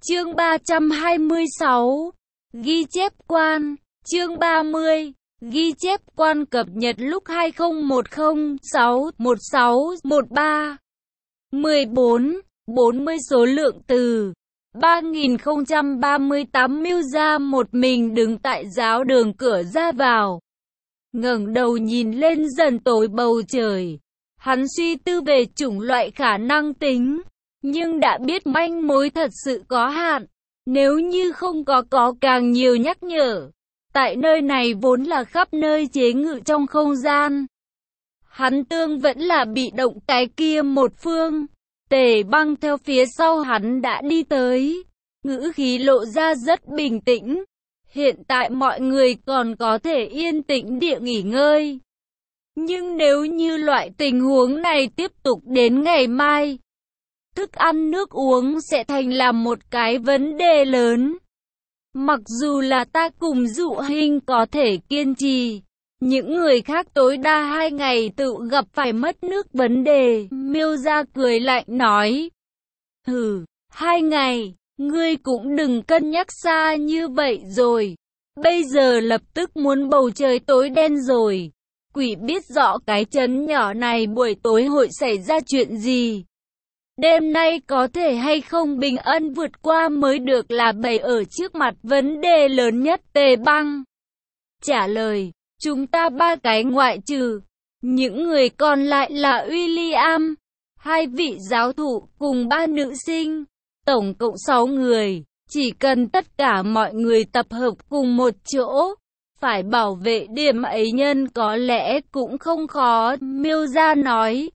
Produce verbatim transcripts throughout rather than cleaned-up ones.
Chương ba trăm hai mươi sáu. Ghi chép quan. Chương ba mươi. Ghi chép quan cập nhật lúc hai không một không sáu một sáu một ba. mười bốn. bốn mươi số lượng từ. ba nghìn không trăm ba mươi tám Miêu Gia một mình đứng tại giáo đường cửa ra vào. Ngẩng đầu nhìn lên dần tối bầu trời. Hắn suy tư về chủng loại khả năng tính, nhưng đã biết manh mối thật sự có hạn. Nếu như không có có càng nhiều nhắc nhở. Tại nơi này vốn là khắp nơi chế ngự trong không gian. Hắn tương vẫn là bị động cái kia một phương. Tề Băng theo phía sau hắn đã đi tới. Ngữ khí lộ ra rất bình tĩnh. Hiện tại mọi người còn có thể yên tĩnh địa nghỉ ngơi. Nhưng nếu như loại tình huống này tiếp tục đến ngày mai, thức ăn nước uống sẽ thành là một cái vấn đề lớn. Mặc dù là ta cùng Dụ Hinh có thể kiên trì, những người khác tối đa hai ngày tự gặp phải mất nước vấn đề. Miêu Gia cười lạnh nói. Hừ, hai ngày, ngươi cũng đừng cân nhắc xa như vậy rồi. Bây giờ lập tức muốn bầu trời tối đen rồi. Quỷ biết rõ cái trấn nhỏ này buổi tối hội xảy ra chuyện gì. Đêm nay có thể hay không bình an vượt qua mới được là bày ở trước mặt vấn đề lớn nhất. Tề Băng trả lời, chúng ta ba cái ngoại trừ, những người còn lại là William, hai vị giáo thụ cùng ba nữ sinh, tổng cộng sáu người. Chỉ cần tất cả mọi người tập hợp cùng một chỗ, phải bảo vệ điểm ấy nhân có lẽ cũng không khó. Miêu Gia nói.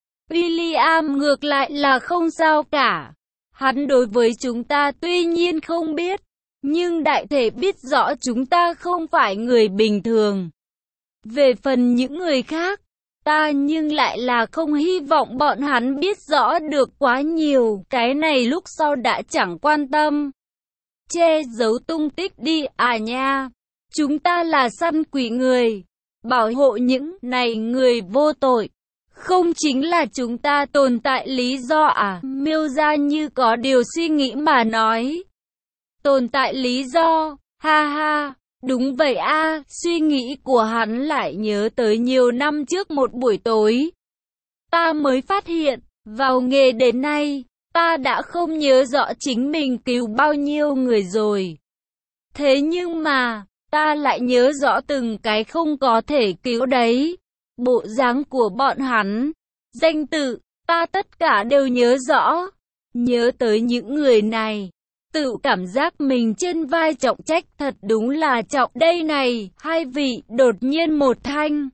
William ngược lại là không sao cả. Hắn đối với chúng ta tuy nhiên không biết, nhưng đại thể biết rõ chúng ta không phải người bình thường. Về phần những người khác, ta nhưng lại là không hy vọng bọn hắn biết rõ được quá nhiều. Cái này lúc sau đã chẳng quan tâm. Che giấu tung tích đi à nha. Chúng ta là săn quỷ người, bảo hộ những này người vô tội. Không chính là chúng ta tồn tại lý do à? Miêu Gia như có điều suy nghĩ mà nói. Tồn tại lý do, ha ha, đúng vậy a. Suy nghĩ của hắn lại nhớ tới nhiều năm trước một buổi tối. Ta mới phát hiện, vào nghề đến nay, ta đã không nhớ rõ chính mình cứu bao nhiêu người rồi. Thế nhưng mà, ta lại nhớ rõ từng cái không có thể cứu đấy. Bộ dáng của bọn hắn, danh tự, ta tất cả đều nhớ rõ. Nhớ tới những người này, tự cảm giác mình trên vai trọng trách thật đúng là trọng đây này. Hai vị đột nhiên một thanh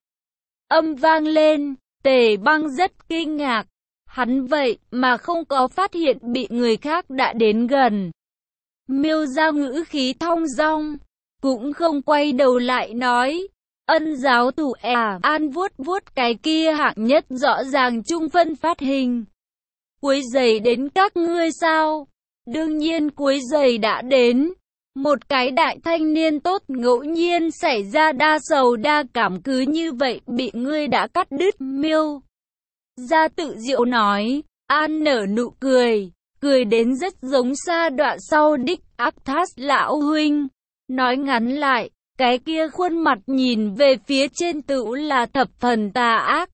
âm vang lên, Tề Băng rất kinh ngạc. Hắn vậy mà không có phát hiện bị người khác đã đến gần. Miêu Gia ngữ khí thong dong, cũng không quay đầu lại nói. Ân giáo thủ à, an vuốt vuốt cái kia hạng nhất rõ ràng trung phân phát hình. Quấy giày đến các ngươi sao? Đương nhiên quấy giày đã đến. Một cái đại thanh niên tốt ngẫu nhiên xảy ra đa sầu đa cảm cứ như vậy bị ngươi đã cắt đứt. Miêu Gia tự diệu nói. An nở nụ cười, cười đến rất giống sa đoạn sau đích Arthas lão huynh. Nói ngắn lại, cái kia khuôn mặt nhìn về phía trên tự là thập phần tà ác.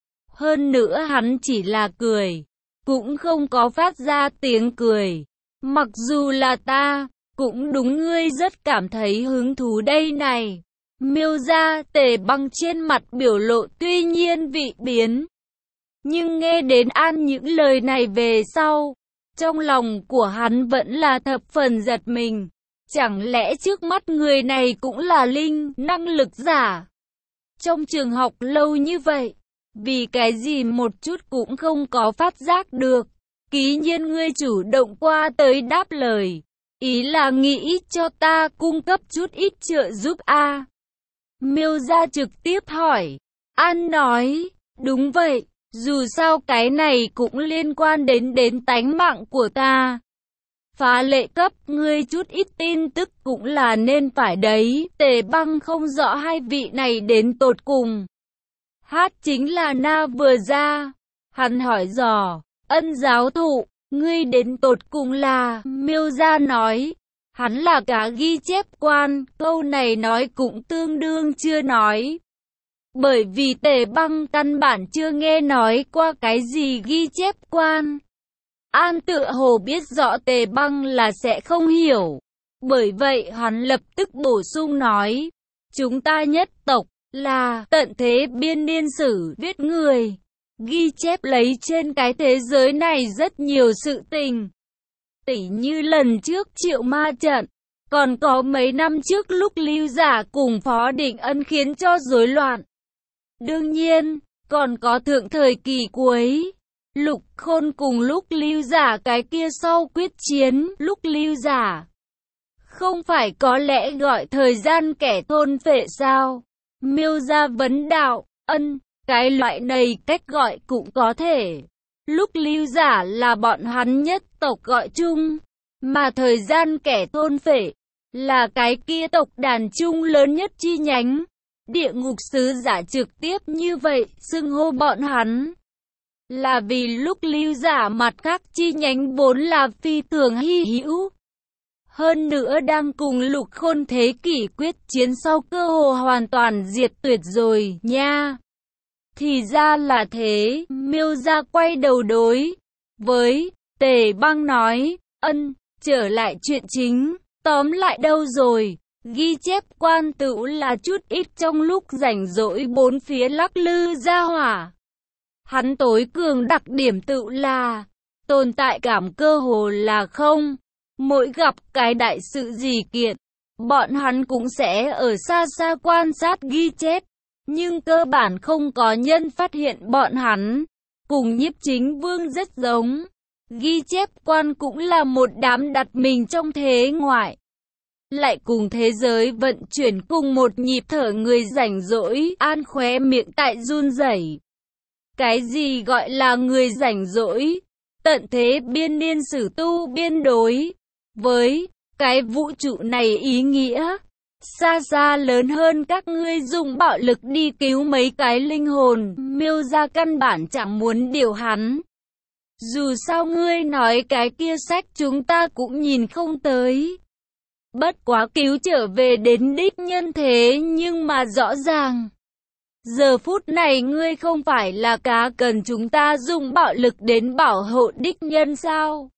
Hơn nữa hắn chỉ là cười, cũng không có phát ra tiếng cười. Mặc dù là ta, cũng đúng ngươi rất cảm thấy hứng thú đây này. Miêu Gia. Tề Băng trên mặt biểu lộ tuy nhiên vị biến. Nhưng nghe đến An những lời này về sau, trong lòng của hắn vẫn là thập phần giật mình. Chẳng lẽ trước mắt người này cũng là linh năng lực giả? Trong trường học lâu như vậy, vì cái gì một chút cũng không có phát giác được? Ký nhiên ngươi chủ động qua tới đáp lời, ý là nghĩ cho ta cung cấp chút ít trợ giúp a. À? Miêu Gia trực tiếp hỏi. An nói, đúng vậy, dù sao cái này cũng liên quan đến đến tánh mạng của ta. Phá lệ cấp ngươi chút ít tin tức cũng là nên phải đấy. Tề Băng không rõ hai vị này đến tột cùng. Hát chính là Na vừa ra. Hắn hỏi dò, Ân giáo thụ, Ngươi đến tột cùng là, Miêu Gia nói, hắn là cá ghi chép quan, câu này nói cũng tương đương chưa nói. Bởi vì Tề Băng căn bản chưa nghe nói qua cái gì ghi chép quan. An tựa hồ biết rõ Tề Băng là sẽ không hiểu. Bởi vậy hắn lập tức bổ sung nói, chúng ta nhất tộc là tận thế biên niên sử viết người, ghi chép lấy trên cái thế giới này rất nhiều sự tình. Tỉ như lần trước Triệu Ma trận, còn có mấy năm trước lúc Lưu Giả cùng Phó Định Ân khiến cho rối loạn. Đương nhiên, còn có thượng thời kỳ cuối, Lục Khôn cùng lúc Lưu Giả cái kia sau quyết chiến, lúc Lưu Giả không phải có lẽ gọi thời gian kẻ thôn phệ sao? Miêu Gia vấn đạo, ân, cái loại này cách gọi cũng có thể. Lúc Lưu Giả là bọn hắn nhất tộc gọi chung, mà thời gian kẻ thôn phệ là cái kia tộc đàn chung lớn nhất chi nhánh. Địa ngục sứ giả trực tiếp như vậy xưng hô bọn hắn, là vì lúc Lưu Giả mặt khác chi nhánh vốn là phi thường hy hữu. Hơn nữa đang cùng Lục Khôn thế kỷ quyết chiến sau cơ hồ hoàn toàn diệt tuyệt rồi nha. Thì ra là thế, Miêu Gia quay đầu đối với Tề Băng nói, ân, trở lại chuyện chính, tóm lại đâu rồi, ghi chép quan tựu là chút ít trong lúc rảnh rỗi bốn phía lắc lư ra hỏa. Hắn tối cường đặc điểm tựu là, tồn tại cảm cơ hồ là không. Mỗi gặp cái đại sự gì kiện, bọn hắn cũng sẽ ở xa xa quan sát ghi chép, nhưng cơ bản không có nhân phát hiện bọn hắn. Cùng Nhiếp Chính Vương rất giống, ghi chép quan cũng là một đám đặt mình trong thế ngoại, lại cùng thế giới vận chuyển cùng một nhịp thở người rảnh rỗi. An khóe miệng tại run rẩy. Cái gì gọi là người rảnh rỗi? Tận thế biên niên sử tu biên đối với cái vũ trụ này ý nghĩa xa xa lớn hơn các ngươi dùng bạo lực đi cứu mấy cái linh hồn. Miêu Gia căn bản chẳng muốn điều hắn. Dù sao ngươi nói cái kia sách chúng ta cũng nhìn không tới. Bất quá cứu trở về đến đích nhân thế, nhưng mà rõ ràng giờ phút này ngươi không phải là cá cần chúng ta dùng bạo lực đến bảo hộ đích nhân sao?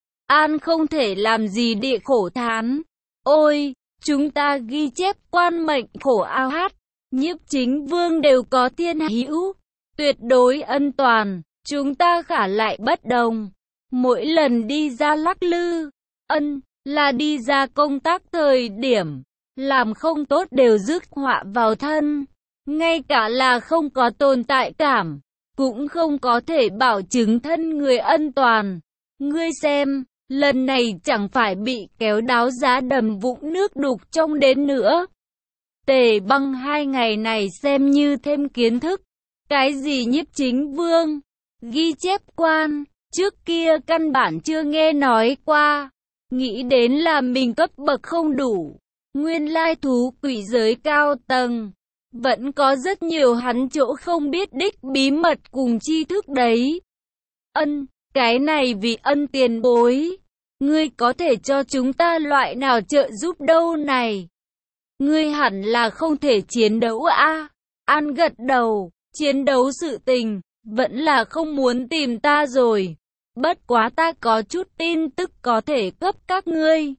An không thể làm gì địa khổ thán. Ôi, chúng ta ghi chép quan mệnh khổ ao hát, Nhiếp Chính Vương đều có thiên hữu, tuyệt đối ân toàn, chúng ta khả lại bất đồng. Mỗi lần đi ra lắc lư, ân, là đi ra công tác thời điểm, làm không tốt đều rước họa vào thân. Ngay cả là không có tồn tại cảm, cũng không có thể bảo chứng thân người ân toàn. Ngươi xem, lần này chẳng phải bị kéo đáo giá đầm vũng nước đục trong đến nữa. Tề Băng hai ngày này xem như thêm kiến thức. Cái gì Nhiếp Chính Vương, ghi chép quan, trước kia căn bản chưa nghe nói qua. Nghĩ đến là mình cấp bậc không đủ. Nguyên lai thú quỷ giới cao tầng vẫn có rất nhiều hắn chỗ không biết đích bí mật cùng tri thức đấy. Ân, cái này vì ân tiền bối. Ngươi có thể cho chúng ta loại nào trợ giúp đâu này? Ngươi hẳn là không thể chiến đấu a. À? An gật đầu, chiến đấu sự tình, vẫn là không muốn tìm ta rồi. Bất quá ta có chút tin tức có thể cấp các ngươi.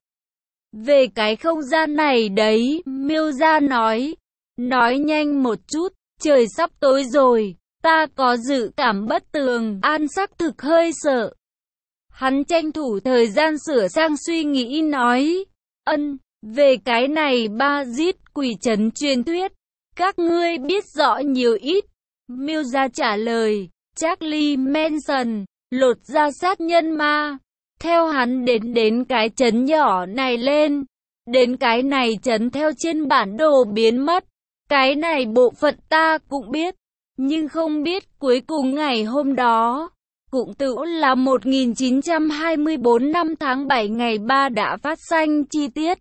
Về cái không gian này đấy, Miêu Gia nói. Nói nhanh một chút, trời sắp tối rồi, ta có dự cảm bất tường. An xác thực hơi sợ. Hắn tranh thủ thời gian sửa sang suy nghĩ nói, ân, về cái này ba giết quỷ trấn truyền thuyết, các ngươi biết rõ nhiều ít. Miêu Gia trả lời, Charlie Manson, lột da sát nhân ma, theo hắn đến đến cái trấn nhỏ này lên, đến cái này trấn theo trên bản đồ biến mất. Cái này bộ phận ta cũng biết, nhưng không biết cuối cùng ngày hôm đó, cũng tự là một nghìn chín trăm hai mươi tư năm tháng bảy ngày ba đã phát sanh chi tiết.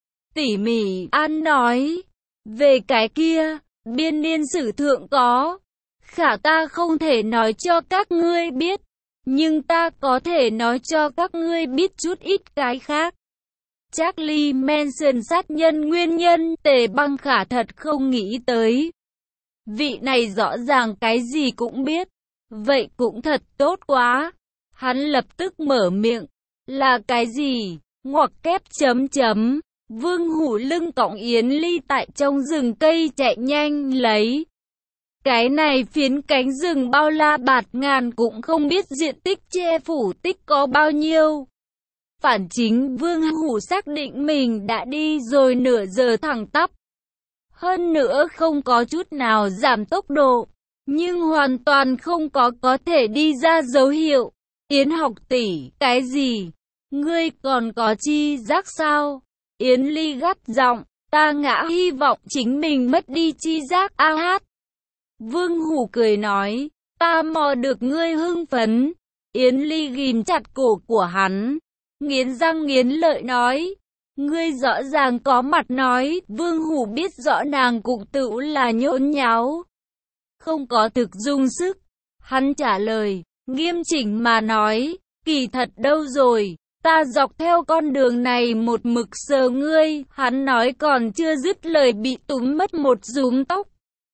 Tỉ mỉ, An nói, về cái kia, biên niên sử thượng có, khả ta không thể nói cho các ngươi biết. nhưng ta có thể nói cho các ngươi biết chút ít cái khác. Charlie Manson sát nhân nguyên nhân, Tề Băng Khả thật không nghĩ tới. Vị này rõ ràng cái gì cũng biết. Vậy cũng thật tốt quá. Hắn lập tức mở miệng. Là cái gì? Ngoặc kép chấm chấm. Vương Hủ lưng cõng Yến Ly tại trong rừng cây chạy nhanh lấy. Cái này phiến cánh rừng bao la bạt ngàn cũng không biết diện tích che phủ tích có bao nhiêu. Phản chính Vương Hủ xác định mình đã đi rồi nửa giờ thẳng tắp. Hơn nữa không có chút nào giảm tốc độ, nhưng hoàn toàn không có có thể đi ra dấu hiệu. Yến học tỷ, cái gì? Ngươi còn có chi giác sao? Yến Ly gắt giọng, ta ngã hy vọng chính mình mất đi chi giác a hát. Vương Hủ cười nói, ta mò được ngươi hưng phấn. Yến Ly ghim chặt cổ của hắn, nghiến răng nghiến lợi nói, ngươi rõ ràng có mặt nói. Vương Hủ biết rõ nàng cũng tự là nhốn nháo, không có thực dung sức. Hắn trả lời, nghiêm chỉnh mà nói, kỳ thật đâu rồi, ta dọc theo con đường này một mực sờ ngươi. Hắn nói còn chưa dứt lời bị túm mất một rúm tóc.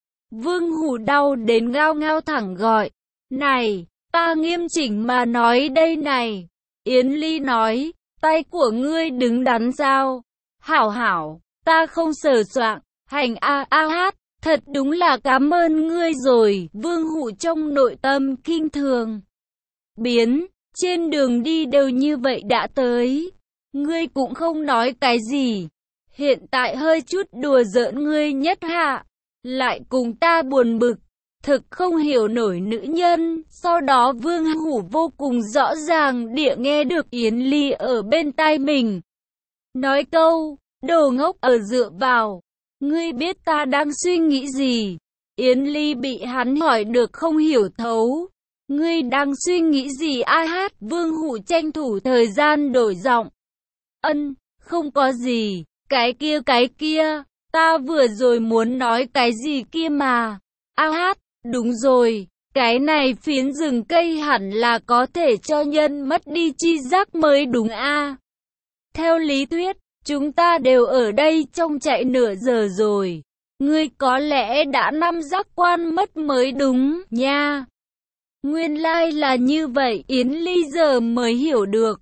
Vương Hủ đau đến ngao ngao thẳng gọi, này, ta nghiêm chỉnh mà nói đây này. Yến Ly nói, tay của ngươi đứng đắn sao? Hảo hảo, ta không sờ soạng, hành a a hát, thật đúng là cảm ơn ngươi rồi. Vương Hủ trong nội tâm kinh thường biến, trên đường đi đều như vậy đã tới, ngươi cũng không nói cái gì, hiện tại hơi chút đùa giỡn ngươi nhất hạ, lại cùng ta buồn bực, thực không hiểu nổi nữ nhân. Sau đó Vương Hủ vô cùng rõ ràng địa nghe được Yến Ly ở bên tai mình nói câu, đồ ngốc ở dựa vào, ngươi biết ta đang suy nghĩ gì? Yến Ly bị hắn hỏi được không hiểu thấu, ngươi đang suy nghĩ gì a hát? Vương Hủ tranh thủ thời gian đổi giọng, ân, không có gì, cái kia cái kia, ta vừa rồi muốn nói cái gì kia mà, a hát, đúng rồi, cái này phiến rừng cây hẳn là có thể cho nhân mất đi chi giác mới đúng a. Theo lý thuyết, chúng ta đều ở đây trong chạy nửa giờ rồi, ngươi có lẽ đã năm giác quan mất mới đúng nha. Nguyên lai là như vậy. Yến Ly giờ mới hiểu được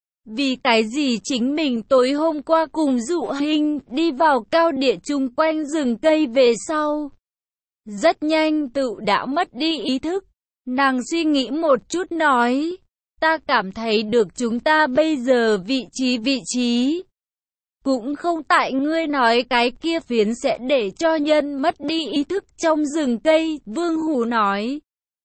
vì cái gì chính mình tối hôm qua cùng Dụ Hinh đi vào cao địa chung quanh rừng cây về sau, rất nhanh tự đã mất đi ý thức. Nàng suy nghĩ một chút nói, ta cảm thấy được chúng ta bây giờ vị trí vị trí cũng không tại ngươi nói cái kia phiến sẽ để cho nhân mất đi ý thức trong rừng cây. Vương Hủ nói,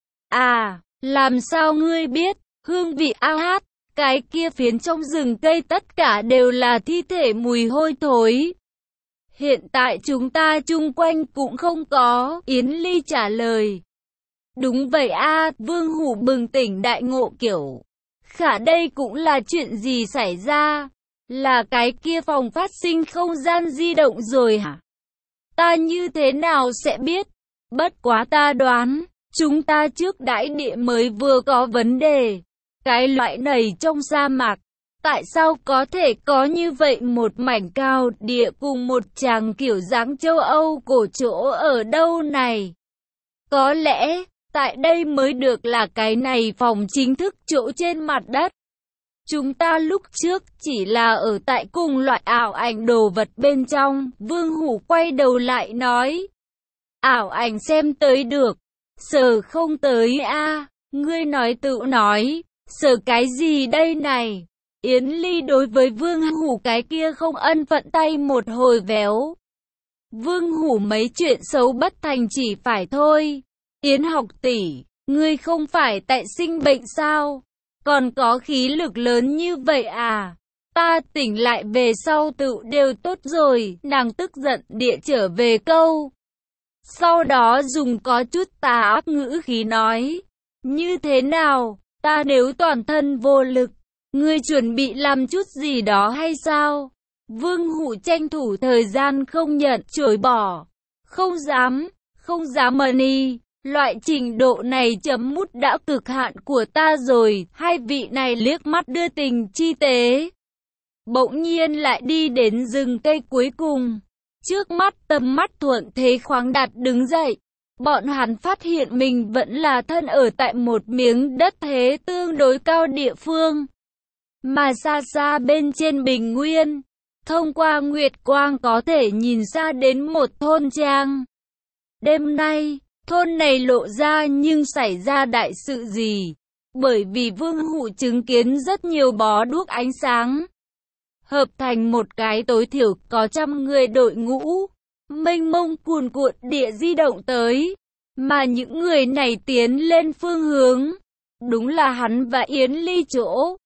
à, làm sao ngươi biết? Hương vị a hát, cái kia phiến trong rừng cây tất cả đều là thi thể mùi hôi thối. Hiện tại chúng ta chung quanh cũng không có. Yến Ly trả lời, đúng vậy a. Vương Hủ bừng tỉnh đại ngộ kiểu, khả đây cũng là chuyện gì xảy ra? Là cái kia phòng phát sinh không gian di động rồi hả? Ta như thế nào sẽ biết? Bất quá ta đoán, chúng ta trước đãi địa mới vừa có vấn đề. Cái loại này trong sa mạc, tại sao có thể có như vậy một mảnh cao địa cùng một tràng kiểu dáng châu Âu cổ chỗ ở đâu này? Có lẽ, tại đây mới được là cái này phòng chính thức chỗ trên mặt đất. Chúng ta lúc trước chỉ là ở tại cùng loại ảo ảnh đồ vật bên trong. Vương Hủ quay đầu lại nói, ảo ảnh xem tới được, sờ không tới a. Ngươi nói tự nói, sờ cái gì đây này? Yến Ly đối với Vương Hủ cái kia không ân phận tay một hồi véo. Vương Hủ mấy chuyện xấu bất thành chỉ phải thôi. Yến học tỷ, ngươi không phải tại sinh bệnh sao? Còn có khí lực lớn như vậy à? Ta tỉnh lại về sau tự đều tốt rồi. Nàng tức giận địa trở về câu. Sau đó dùng có chút tà ác ngữ khí nói, như thế nào? Ta nếu toàn thân vô lực, ngươi chuẩn bị làm chút gì đó hay sao? Vương Hủ tranh thủ thời gian không nhận chối bỏ. Không dám, không dám mani. Loại trình độ này chấm mút đã cực hạn của ta rồi. Hai vị này liếc mắt đưa tình chi tế. Bỗng nhiên lại đi đến rừng cây cuối cùng. Trước mắt tầm mắt thuận thế khoáng đạt đứng dậy. Bọn hắn phát hiện mình vẫn là thân ở tại một miếng đất thế tương đối cao địa phương. Mà xa xa bên trên bình nguyên, thông qua nguyệt quang có thể nhìn ra đến một thôn trang. Đêm nay, thôn này lộ ra nhưng xảy ra đại sự gì? Bởi vì Vương Hụ chứng kiến rất nhiều bó đuốc ánh sáng, hợp thành một cái tối thiểu có trăm người đội ngũ, mênh mông cuồn cuộn địa di động tới. Mà những người này tiến lên phương hướng, đúng là hắn và Yến Ly chỗ.